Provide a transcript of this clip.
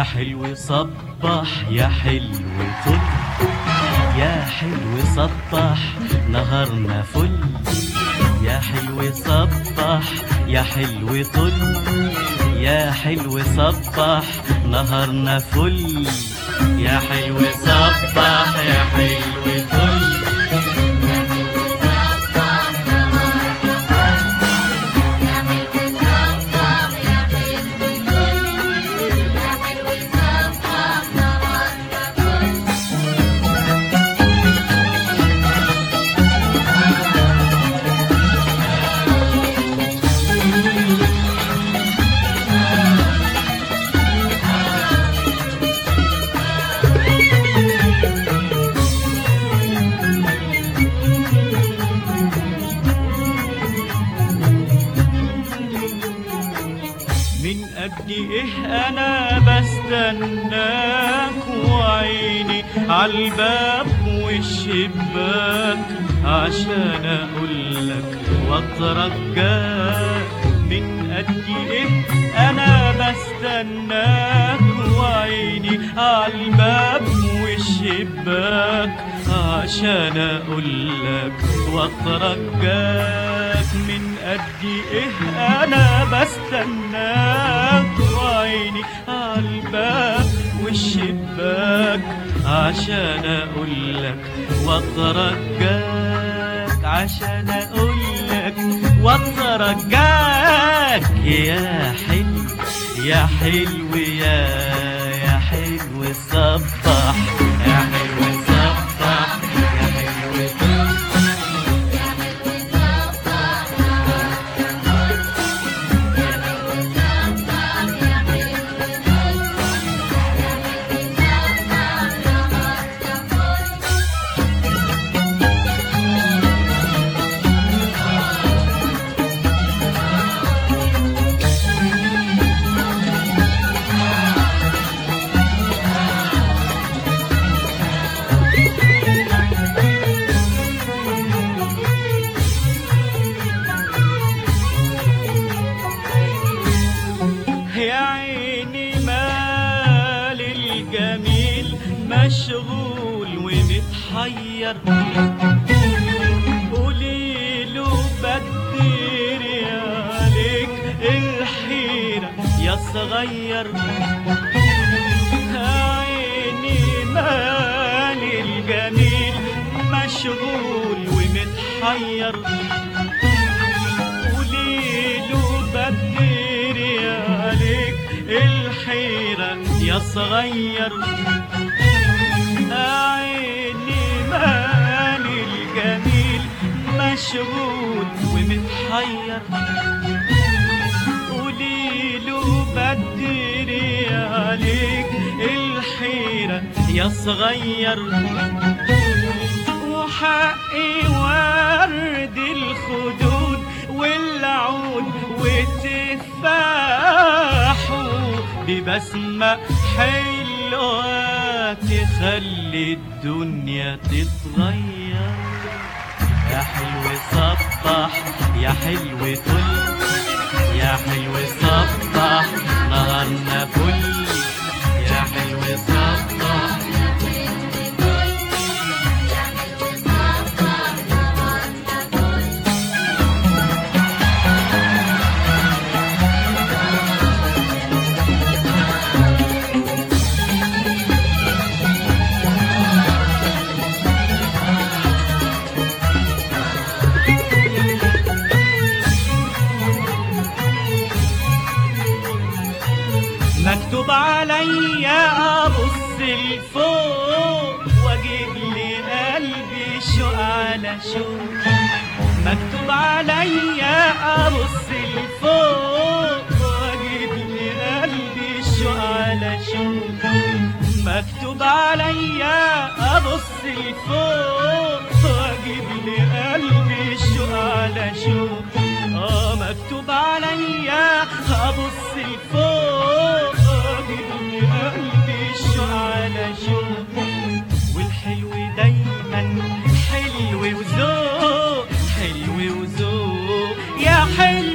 حلو صبح يا حلو طل، يا حلو سطح نهارنا فل، يا حلو صبح يا حلو طل، يا حلو صبح نهارنا فل، يا حلو صبح يا حلو طل. من قد ايه انا بستناك وعيني عالباب والشباك عشان اقولك واترجاك. من قد ايه انا بستناك وعيني عالباب والشباك عشان اقولك واترجاك. من قد ايه انا بستناك وعيني عالباب والشباك عشان اقولك واترجاك، عشان اقولك واترجاك. يا حلو يا حلو يا حلو صبح، يا حلو صبح يا حلو مشغول ومتحير. قوليله بدري عليك الحيرة يا صغير. عيني مالي الجميل مشغول ومتحير. قوليله بدري عليك الحيرة يا صغير. عيني مالي الجميل مشغول ومتحير. قوليله بدري عليك الحيرة يا صغير. وحقي ورد الخدود والعود وتفاحه ببسمة حلوة تخلي الدنيا تتغير. يا حلو صبح يا حلو طل، يا حلو صبح نهارنا فل، يا حلو صبح مكتوب عليا ابص لفوق واجيب لي قلبي شوق على شوق. مكتوب عليا ابص لفوق واجيب لي قلبي شوق على شوق. مكتوب عليا ابص لفوق واجيب لي قلبي شوق على شوق. مكتوب عليا ابص لفوق واجيب لي قلبي شوق على شوق. والحلو دايما حلو وذوق، حلو وذوق يا حلو